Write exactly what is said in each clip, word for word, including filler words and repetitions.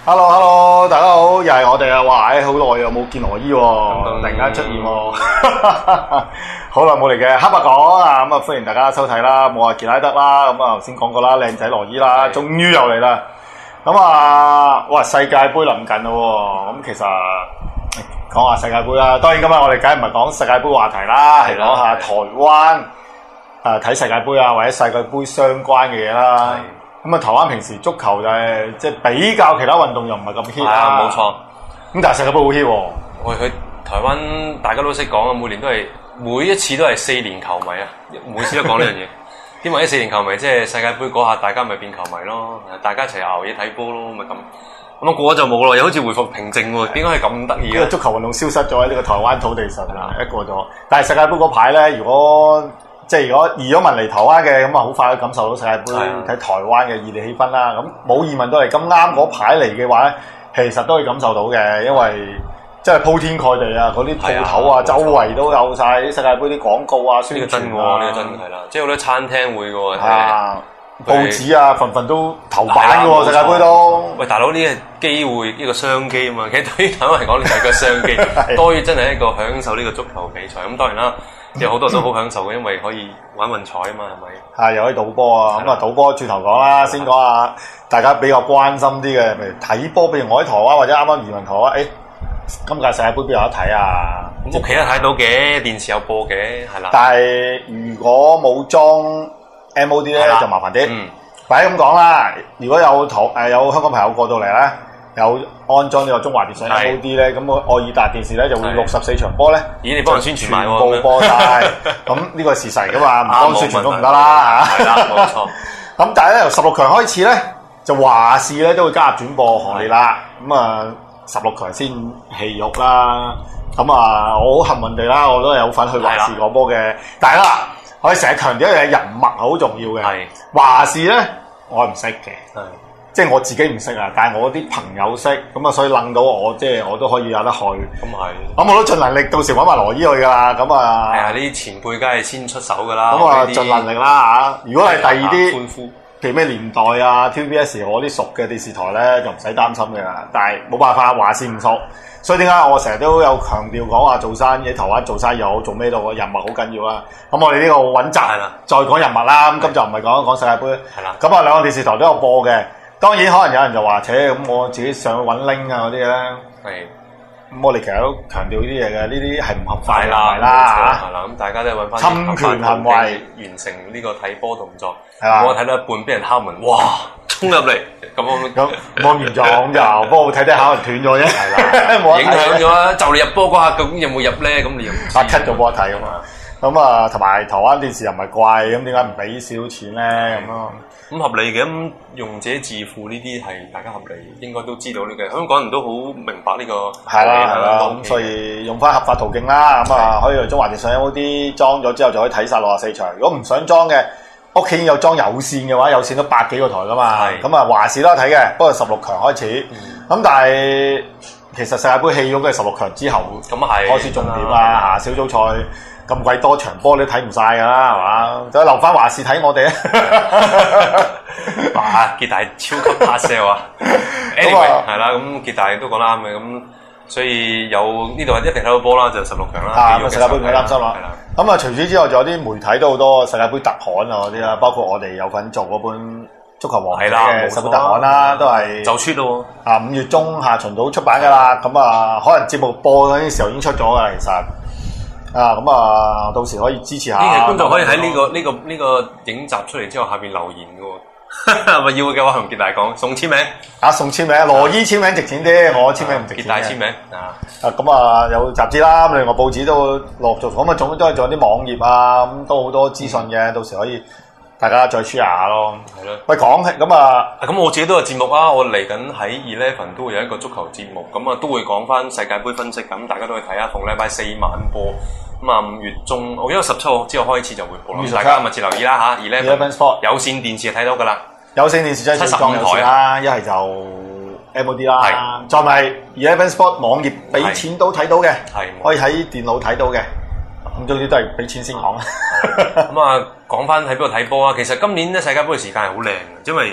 Hello Hello， 大家好，又係我哋啊！哇，好耐又冇見羅伊喎，突然間出現喎，好耐冇嚟嘅黑白講啊！咁啊，歡迎大家收睇啦，冇話傑拉德啦，咁啊頭先講過啦，靚仔羅伊啦，終於又嚟啦！咁啊，哇，世界盃臨近咯喎，咁其實講下世界盃啦，當然今日我哋梗係唔係講世界盃話題啦，係講下台灣誒睇世界盃啊，或者世界盃相關嘅嘢啦。咁啊，台灣平時足球就係即係比較其他運動又唔係咁 hit 啦，冇錯。咁但係世界盃好 hit 喎。 喂，佢台灣大家都識講啊，每年都係每一次都係四年球迷啊，每次都講呢樣嘢。因為啲四年球迷即係世界盃嗰下，大家咪變球迷咯，大家一齊熬夜睇波咯，咪咁。咁啊過咗就冇咯，又好似回復平靜喎。點解係咁得意啊？ 呢個足球運動消失咗喺呢個台灣土地上啊，一過咗。但係世界盃嗰排咧，如果即係如果移咗民嚟台灣嘅，咁啊好快都感受到世界盃睇台灣嘅熱烈氣氛啦。咁冇移民到嚟咁啱嗰排嚟嘅話咧，其實都可以感受到嘅，因為即係鋪天蓋地啊，嗰啲鋪頭啊，周圍都有晒啲世界盃啲廣告啊、宣傳啊。呢個真喎，呢個真係啦，即係好多餐廳會嘅喎。係啊，報紙啊，份份都頭版嘅喎，世界盃都。喂，大佬呢個機會，呢個商機啊嘛，其實對於台灣嚟講，呢係個商機，多於真係一個享受呢個足球比賽。咁當然啦。有好多人都好享受嘅，因為可以玩運彩啊嘛，係咪？係，又可以賭波啊！咁啊，賭波轉頭講啦，先講下大家比較關心啲嘅，譬如睇波，譬如我喺台灣或者啱啱移民台灣，誒，今屆世界盃邊有得睇啊？屋企都睇到嘅，電視有播嘅，係啦。但係如果冇裝 M O D 咧，就麻煩啲。嗯，或者咁講啦，如果有台誒有香港朋友過到嚟咧。有安裝呢個中華電信 M O D 咧，咁個愛爾達電視咧就會六十四場波咧，咦你幫人宣傳埋喎，全部播晒，咁呢個係事實噶嘛，唔幫宣傳都唔得啦嚇。係啦，冇錯。咁但係咧由十六強開始咧，就華視咧都會加入轉播行列啦。咁啊十六強先戲肉啦。咁啊我好幸運地啦，我都係有份去華視講波嘅。但係啦，我哋成日強調一樣嘢，人脈好重要嘅。係華視咧，我係唔識嘅。即係我自己唔識啊，但係我啲朋友識，咁啊所以諗到我，即係我都可以有得去。咁係，咁我都盡能力，到時揾埋羅伊去噶啦。咁啊，係啊，呢啲前輩梗係先出手噶啦。咁啊盡能力啦嚇。如果係第二啲，譬如咩年代啊 T V B S 我啲熟嘅電視台咧，就唔使擔心嘅啦。但係冇辦法，華視唔熟，所以點解我成日都有強調講話做生意，台灣做生意又好，做咩都好，人脈好緊要啦。咁我哋呢個穩紮，再講人脈啦。咁今就唔係講講世界盃。係啦。咁啊兩個電視台都有播嘅。當然可能有人就話，且咁我自己上去揾 link 啊嗰啲咧，係咁我哋其實都強調呢啲嘢嘅，呢啲係唔合法嘅啦，嚇。係啦，咁大家都係揾翻侵權行為完成呢個睇波動作。係啦，我睇到一半俾人敲門，哇！衝入嚟咁咁咁冇嚴重咁就，不過我睇睇下斷咗啫。係啦，影響咗啊！就你入波嗰下究竟有冇入咧？咁你又啊 cut 咗波睇啊嘛。咁啊，同埋台灣電視又唔係貴，咁點解唔俾少少錢咧？咁咯。咁合理嘅，咁用者自負呢啲係大家合理，應該都知道呢個。香港人都好明白呢個。係啦係啦，咁所以用翻合法途徑啦，咁啊可以用中華電信 M O D 裝咗之後就可以睇晒六十四場。如果唔想裝嘅，屋企有裝有線嘅話，有線都百幾個台噶嘛。咁啊華視都有睇嘅，不過十六強開始。咁但係其實世界盃戲肉都係十六強之後咁係開始重點啦嚇，小組賽。咁鬼多場波你睇唔晒㗎啦，係嘛？就留翻華視睇我哋啊！哇，傑大超級 hard sell 啊 ！Anyway 係啦，咁傑大都講得啱嘅，咁所以有呢度一定睇到波啦，就十六強啦。啊，咁世界盃唔使擔心啦。咁啊，除此之外，仲有啲媒體都好多世界盃特刊啊嗰啲啦，包括我哋有份做嗰本足球王嘅世界盃特刊啦，都係就出咯。啊，五月中下旬到出版㗎啦，咁啊，可能節目播嗰啲時候已經出咗㗎啦，其實。啊，咁啊，到時可以支持下。呢個觀眾可以喺呢、呢個呢、呢個呢、呢個影集出嚟之後下邊留言嘅喎，係咪要嘅話同傑大講送簽名。啊，送簽名，羅伊簽名值錢啲，我簽名唔值錢。傑大簽名啊。啊，咁啊有雜誌啦，咁另外報紙都陸續，咁啊總都係仲有啲網頁啊，咁都好多資訊嘅，嗯、到時可以大家再 share 下咯。係咯。喂，講起咁啊，咁我自己都有節目啊，我嚟緊喺 Eleven 都會有一個足球節目，咁啊都會講翻世界盃分析，咁大家都去睇下，逢禮拜四晚播。咁啊，五月中，我因為十七號之後開始就會播啦，大家密切留意啦嚇。Eleven Sport 有線電視睇到噶啦，有線電視即係七十五台啦，一係就 M O D 啦，係再咪 Eleven Sport 網頁俾錢都睇到嘅，係可以喺電腦睇到嘅。咁總之都係俾錢先講啦。咁啊，講翻喺邊度睇波啊？其實今年咧世界盃嘅時間係好靚嘅，因為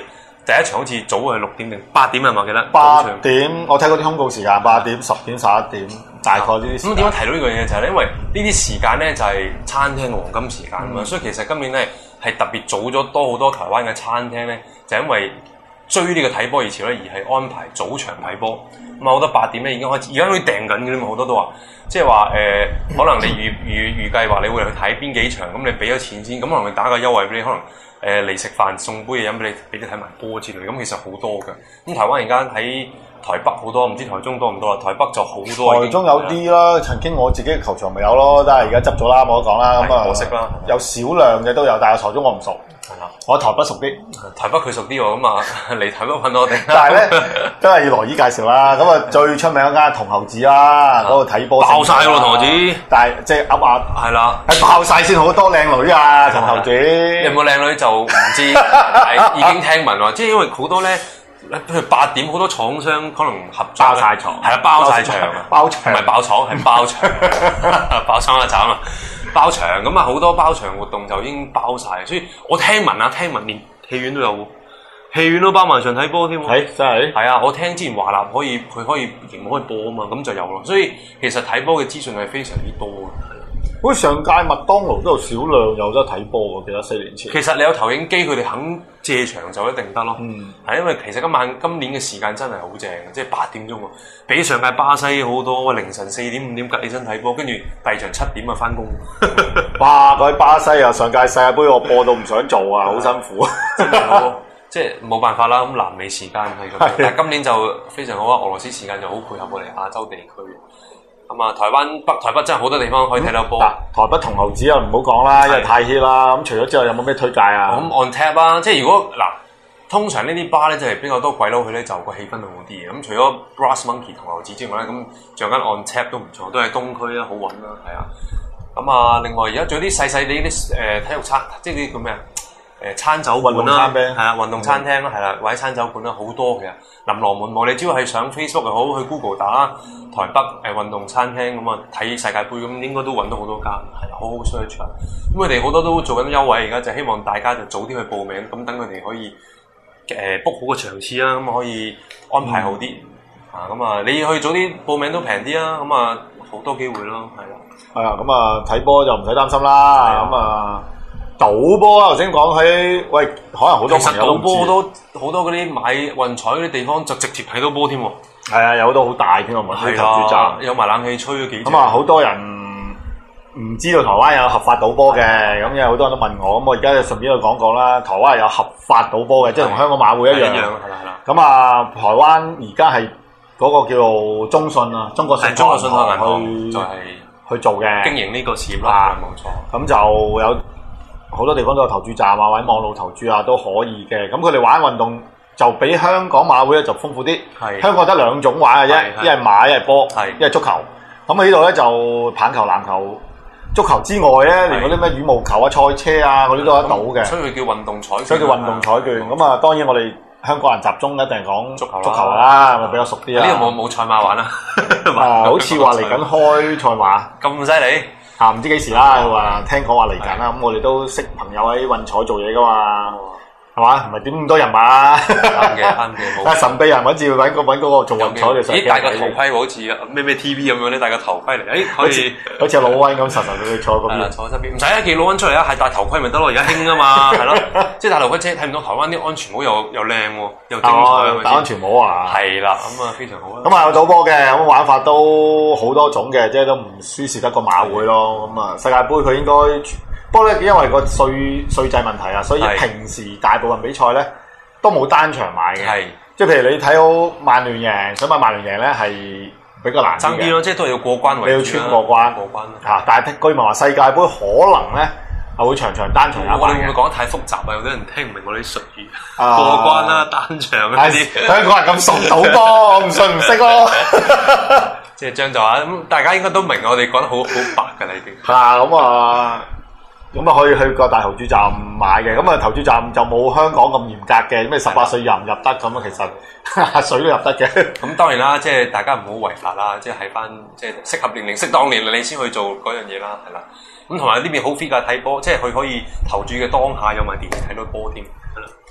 第一場好似早係六點定八點係嘛？記得八點，我睇嗰啲通告時間，八點、十點、十一點，大概呢啲時間。 咁點解提到呢樣嘢就係咧，因為呢啲時間咧就係餐廳嘅黃金時間啊嘛， 嗯、 所以其實今年咧係特別早咗多好多台灣嘅餐廳咧，就因為追呢個睇波熱潮咧，而係安排早場睇波。咁啊好多八點咧已經開始，而家可以訂緊嘅啦嘛，好多都話，即係話誒，可能你預預預計話你會去睇邊幾場，咁你俾咗錢先，咁可能佢打個優惠俾你，可能。誒嚟食飯送杯嘢飲俾你，俾你睇埋波之類，咁其實好多嘅。咁台灣而家喺台北好多，唔知台中多唔多啦？台北就好多。 台中有啲啦，曾經我自己嘅球場咪有咯，但係而家執咗啦，冇得講啦。咁啊， 可惜啦。 有少量嘅都有，但係台中我唔熟。 係啦， 我台北熟啲。 台北佢熟啲喎，咁啊嚟台北揾我哋。 但係咧，都係要羅姨介紹啦。咁啊，最出名嗰間同猴子啦，嗰度睇波爆晒喎同猴子。 但係即係噏下， 係啦， 係爆晒先好多靚女啊！同猴子有冇靚女就唔知，係已經聽聞話，即係因為好多咧。譬如八點好多廠商可能合作， 包晒場， 係啊，包晒場啊， 包場唔係爆廠，係包場，爆廠啊慘啊！包場咁啊，好多包場活動就已經包晒，所以我聽聞啊，聽聞連戲院都有，戲院都包埋場睇波添喎。 係真係？係啊，我聽之前華納可以佢可以熒幕可以播啊嘛，咁就有咯。所以其實睇波嘅資訊係非常之多嘅。 好似上屆麥當勞都有少量有得睇波喎，記得四年前。 其實你有投影機，佢哋肯借場就一定得咯。嗯，係因為其實今晚今年嘅時間真係好正，即係八點鐘喎，比上屆巴西好多，凌晨四點五點趌起身睇波，跟住第二場七點啊翻工。 哇！嗰啲巴西啊，上屆世界盃我播到唔想做啊，好辛苦。 即係冇辦法啦，咁南美時間係咁，但係今年就非常好啊，俄羅斯時間就好配合我哋亞洲地區。咁啊，台灣北台北真係好多地方可以睇到波。 台北同猴子啊，唔好講啦，因為太 hit 啦。咁除咗之後有冇咩推介啊？ 咁 on tap 啦，即係如果嗱，通常呢啲巴咧就係比較多鬼佬去咧，就個氣氛好啲嘅。咁除咗 Brass Monkey 同猴子之外咧，咁仲有間 on tap 都唔錯，都係東區啦，好穩啦，係啊。咁啊，另外而家仲有啲細細啲啲誒體育餐，即係啲叫咩啊？誒餐酒館啦，係啊，運動餐廳啦，係啦，或者餐酒館啦，好多嘅，琳琅滿目。你只要係上 Facebook 又好，去 Google 打台北誒運動餐廳咁啊，睇世界盃咁，應該都揾到好多間，係好好 search 啊。咁佢哋好多都做緊優惠，而家就希望大家就早啲去報名，咁等佢哋可以誒 book 好個場次啦，咁可以安排好啲、嗯、啊。咁啊，你去早啲報名都平啲啊，咁啊好多機會咯，係啊。 係啊，咁啊睇波就唔使擔心啦，咁啊。賭波啊！頭先講起，喂，可能好多朋友都唔知。其實賭波好多好多嗰啲買運彩嗰啲地方就直接睇到波添喎。係啊，有好多好大添啊，啲投注站有埋冷氣吹咗幾。 咁啊，好多人唔知道台灣有合法賭波嘅，咁有好多人都問我，咁我而家就順便去講講啦。台灣係有合法賭波嘅，即係同香港馬會一樣。一樣係啦係啦。咁啊，台灣而家係嗰個叫做中信啊，中國信中國信託銀行去就係去做嘅經營呢個事業啦，冇錯。 咁就有。好多地方都有投注站啊，或者網絡投注啊都可以嘅。咁佢哋玩運動就比香港馬會咧就豐富啲。係香港得兩種玩嘅啫，一係馬，一係波，一係足球。咁喺呢度咧就棒球、籃球、足球之外咧，連嗰啲咩羽毛球啊、賽車啊嗰啲都有得賭嘅。 所以佢叫運動彩券。 所以叫運動彩券。咁啊，當然我哋香港人集中一定係講足球足球啦，咪比較熟啲啦。 呢度冇冇賽馬玩啊？ 啊，好似話嚟緊開賽馬， 咁犀利。 啊，唔知幾時啦，話聽講話嚟緊啦，咁我哋都識朋友喺運彩做嘢噶嘛，係嘛？唔係點咁多人馬？ 啱嘅，啱嘅。 但係神秘人揾住揾個揾嗰個做運彩嘅時候， 咦？戴個頭盔好似咩咩 T V 咁樣咧，戴個頭盔嚟，誒可以好似老溫咁實實地坐嗰邊。 坐側邊，唔使啊，叫老溫出嚟啊，係戴頭盔咪得咯，而家興啊嘛，係咯，即係戴頭盔即係睇唔到台灣啲安全帽又又靚喎，又精彩， 戴安全帽啊！ 係啦，咁啊非常好啊。 咁啊有賭波嘅，咁玩法都好多種嘅，即係都唔輸蝕得個馬會咯。咁啊世界盃佢應該，不過咧因為個稅稅制問題啊，所以平時大部分比賽咧都冇單場買嘅。係，即係譬如你睇好曼聯贏，想買曼聯贏咧係比較難爭啲咯，即係都係要過關為主啦。 你要穿過關，過關嚇。但係據聞話世界盃可能咧係會場場單場有買嘅。 我哋會唔會講得太複雜啊？有啲人聽唔明我哋啲術語。過關啦，單場嗰啲。 香港人咁熟賭波，我唔信唔識咯。 即係將就下咁，大家應該都明我哋講得好好白㗎啦已經。 係啊，咁啊。咁啊可以去個大投注站買嘅，咁啊投注站就冇香港咁嚴格嘅，咩十八歲入唔入得咁啊？其實水都入得嘅。咁當然啦，即係大家唔好違法啦，即係喺翻即係適合年齡、適當年齡你先去做嗰樣嘢啦，係啦。咁同埋呢邊好 fit 㗎，睇波，即係佢可以投注嘅當下有埋電視睇到波添，係啦。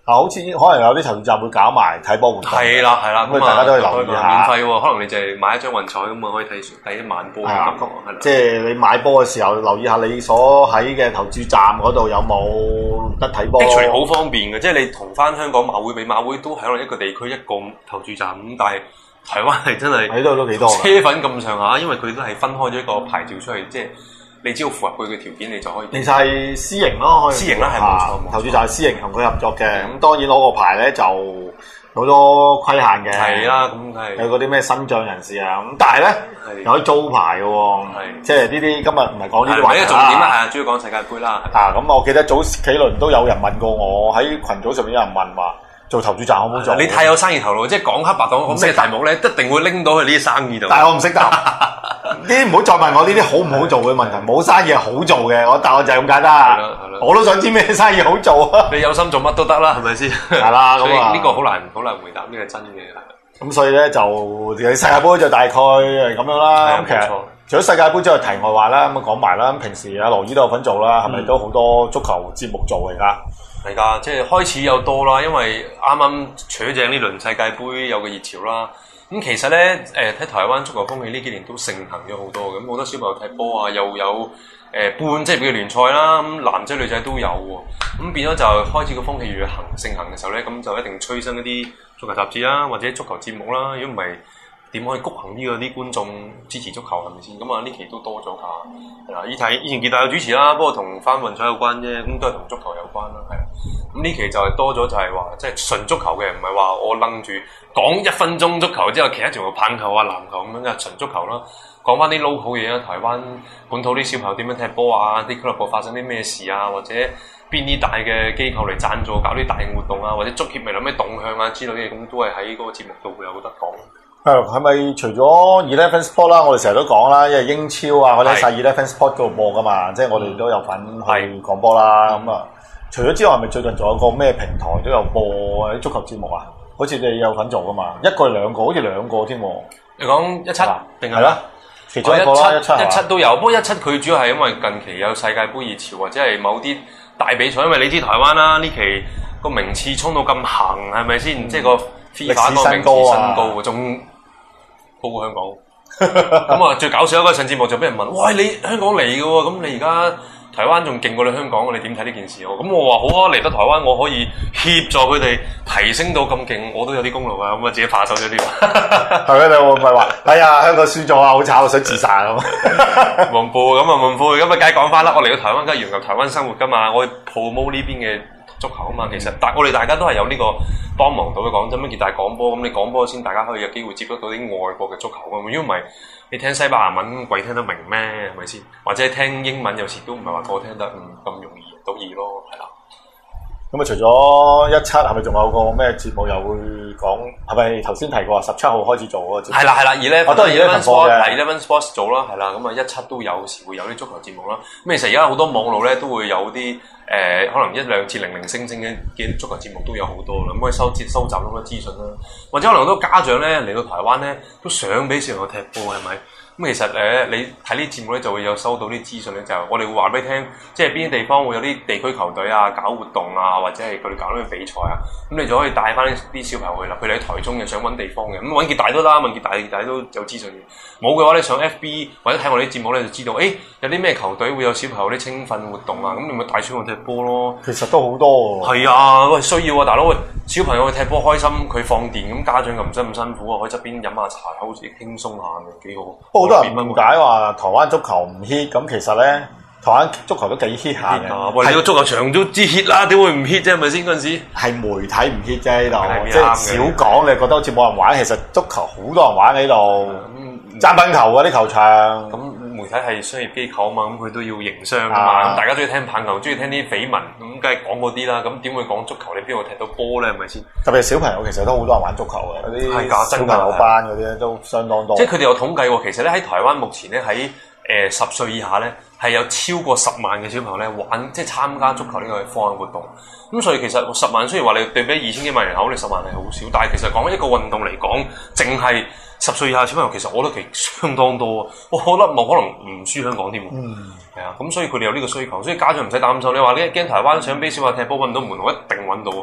啊，好似可能有啲投注站會搞埋睇波活動。 係啦係啦， 咁大家都可以留意下。 免費喎，可能你就係買一張運彩咁啊，可以睇睇一晚波嘅感覺。 即係你買波嘅時候，留意下你所喺嘅投注站嗰度有冇得睇波。 Actually 好方便嘅，即係你同翻香港馬會比馬會都係可能一個地區一個投注站咁，但係台灣係真係喺度都幾多車粉咁上下，因為佢都係分開咗一個牌照出嚟，即係你只要符合佢嘅條件，你就可以。 其實係私營咯， 私營啦係冇錯， 投注站係私營同佢合作嘅。咁當然攞個牌咧就好多規限嘅。 係啦，咁係有嗰啲咩身障人士啊，咁但係咧又可以租牌嘅喎。即係呢啲今日唔係講呢啲話題啦。 重點啦，係啊，主要講世界盃啦。 啊，咁我記得早幾輪都有人問過我，喺群組上面有人問話。做投注站好唔好做？ 你太有生意頭腦，即係講黑白講咁咩題目咧，一定會拎到去呢啲生意度。 但係我唔識答，呢啲唔好再問我呢啲好唔好做嘅問題。冇生意係好做嘅，我答案就係咁簡單。我都想知咩生意好做啊！ 你有心做乜都得啦，係咪先？ 係啦，咁啊， 呢個好難好難回答，呢個係真嘅。 咁所以咧就世界盃就大概係咁樣啦。咁其實除咗世界盃之外，題外話啦，咁講埋啦。平時阿羅姨都有份做啦，係咪都好多足球節目做嚟㗎？ 係㗎，即係開始有多啦，因為啱啱取正呢輪世界盃有個熱潮啦。咁其實咧，誒睇台灣足球風氣呢幾年都盛行咗好多，咁好多小朋友踢波啊，又有誒半職業嘅聯賽啦，咁男仔女仔都有喎。咁變咗就開始個風氣越行盛行嘅時候咧，咁就一定催生一啲足球雜誌啦，或者足球節目啦。如果唔係，點可以谷行呢個啲觀眾支持足球係咪先？咁啊呢期都多咗下，係啦。以前以前傑大有主持啦，不過同翻運彩有關啫，咁都係同足球有關啦，係啦。咁呢期就係多咗就係話，即係純足球嘅，唔係話我楞住講一分鐘足球之後，其他全部棒球啊、籃球咁樣嘅純足球啦。講翻啲 local 嘢啦，台灣本土啲小朋友點樣踢波啊，啲俱樂部發生啲咩事啊，或者邊啲大嘅機構嚟贊助搞啲大型活動啊，或者足協咪有咩動向啊之類嘅，咁都係喺嗰個節目度會有得講。 係係咪除咗 Eleven Sport 啦，我哋成日都講啦，因為英超啊，我哋喺 Eleven Sport 嗰度播噶嘛，即係我哋都有份去廣播啦。咁啊，除咗之外，係咪最近仲有個咩平台都有播啲足球節目啊？好似你有份做噶嘛？一個兩個，好似兩個添。你講一七定係啦，其中一個啦，一七一七都有。不過一七佢主要係因為近期有世界盃熱潮，或者係某啲大比賽，因為你知台灣啦，呢期個名次衝到咁行，係咪先？即係個 FIFA 個名次新高，仲高過香港。咁啊，最搞笑一個上節目就俾人問：喂，你香港嚟嘅喎，咁你而家台灣仲勁過你香港，你點睇呢件事？咁我話好啊，嚟得台灣我可以協助佢哋提升到咁勁，我都有啲功勞啊！咁啊，自己拍手咗啲。 係咩？你會唔會話？哎呀，香港輸咗啊，好慘，我想自殺咁。 蒙富咁啊，蒙富咁啊，梗係講翻啦。我嚟到台灣，梗係沿由台灣生活噶嘛，我去 promote 呢邊嘅足球啊嘛。其實大我哋大家都係有呢個幫忙到嘅。講真，乜傑大廣播咁，你廣播先，大家可以有機會接觸到啲外國嘅足球啊。如果唔係，你聽西班牙文鬼聽得明咩？係咪先？或者聽英文有時都唔係話個聽得咁咁容易到意咯，係啦。 咁啊，除咗一七，係咪仲有個咩節目又會講？係咪頭先提過十七號開始做嗰個節目？ 係啦係啦，而咧我都係 Eleven Sport 嘅 Eleven Sports 做啦，係啦。咁啊，一七都有時會有啲足球節目啦。咁其實而家好多網路咧都會有啲誒、呃，可能一兩次零零星星嘅嘅足球節目都有好多啦。咁可以收接收集咁嘅資訊啦。或者可能好多家長咧嚟到台灣咧都想俾小朋友踢波，係咪？咁其實誒，你睇呢啲節目咧，就會有收到啲資訊咧，就係我哋會話俾你聽，即係邊啲地方會有啲地區球隊啊搞活動啊，或者係佢哋搞啲比賽啊，咁你就可以帶翻啲小朋友去啦。佢哋喺台中又想揾地方嘅，咁揾傑大都啦，揾傑大傑大都有資訊嘅。冇嘅話，你上 F B 或者睇我哋啲節目咧，就知道誒有啲咩球隊會有小朋友啲青訓活動啊，咁你咪帶小朋友踢波咯。 其實都好多喎。 係啊，喂，需要啊，大佬喂，小朋友去踢波開心，佢放電，咁家長又唔使咁辛苦啊，可以側邊飲下茶，好似輕鬆下嘅，幾好。 好多人誤解話台灣足球唔 hit，咁其實咧台灣足球都幾 hit 下嘅。 喂，你個足球場都知 hit 啦，點會唔 hit 啫？係咪先嗰陣時？ 係媒體唔 hit 啫，呢度即係少講，你覺得好似冇人玩，其實足球好多人玩喺呢度。爭品球嗰啲球場， 咁媒體係商業機構啊嘛，咁佢都要營商啊嘛。咁大家中意聽棒球，中意聽啲緋聞，咁梗係講嗰啲啦。咁點會講足球？你邊度踢到波咧？係咪先？ 特別係小朋友，其實都好多人玩足球嘅，嗰啲小朋友班嗰啲咧都相當多。 即係佢哋有統計喎，其實咧喺台灣目前咧喺誒十歲以下咧係有超過十萬嘅小朋友咧玩，即係參加足球呢個課外活動。咁所以其實十萬雖然話你對比二千幾萬人口，你十萬係好少，但係其實講一個運動嚟講，淨係十歲以下小朋友，其實我覺得其實相當多。我覺得冇可能唔輸香港添。嗯，係啊，咁所以佢哋有呢個需求，所以家長唔使擔心。你話你驚台灣想俾小朋友踢波揾唔到門路，一定揾到。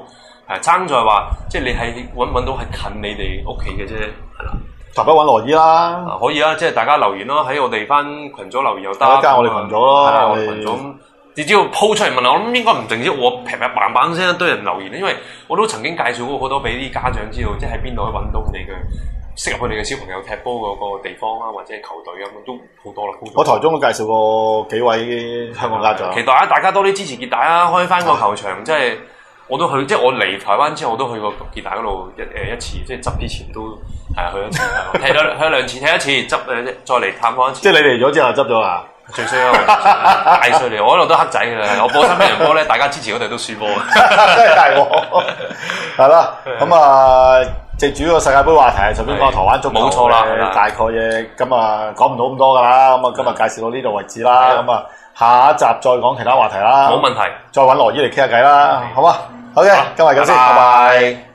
係爭在話，即係你係揾揾到係近你哋屋企嘅啫，係啦。 特別揾羅伊啦、 啊，可以啊，即係大家留言咯，喺我哋翻群組留言又得， 加我哋群組咯， 係我哋群組。你只要鋪出嚟問我，諗應該唔淨止我劈劈棒棒聲一堆人留言，因為我都曾經介紹過好多俾啲家長知道，即係喺邊度可以揾到你嘅適合佢哋嘅小朋友踢波嗰個地方啦，或者係球隊咁都好多啦。 我台中都介紹過幾位香港家長， 期待啊！大家多啲支持傑大啊，開翻個球場，即係我都去，即係我嚟台灣之後我都去過傑大嗰度一誒一次，即係執之前都係啊去一次，踢咗去兩次，踢一次執誒再嚟探訪一次。 即係你嚟咗之後執咗啦。 最衰啊！大衰嚟，我嗰度都黑仔嘅啦。我播新俾人波咧，大家支持嗰隊都輸波啊！ 真係大鑊，係啦。咁啊，藉住個世界盃話題，隨便講台灣足球， 冇錯啦。 大概嘢咁啊，講唔到咁多噶啦。咁啊，今日介紹到呢度為止啦。咁啊，下一集再講其他話題啦。 冇問題， 再揾羅姨嚟傾下偈啦，好嘛？好嘅，今日咁先，拜拜。